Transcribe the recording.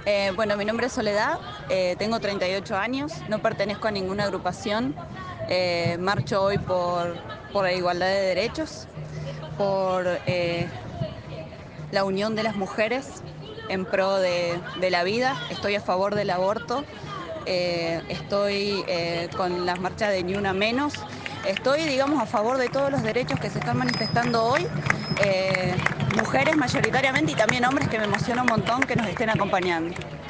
Bueno, mi nombre es Soledad, tengo 38 años, no pertenezco a ninguna agrupación. Marcho hoy por la igualdad de derechos, por la unión de las mujeres en pro de la vida. Estoy a favor del aborto, estoy con las marchas de Ni Una Menos. Estoy, digamos, a favor de todos los derechos que se están manifestando hoy. Mujeres mayoritariamente y también hombres, que me emociona un montón que nos estén acompañando.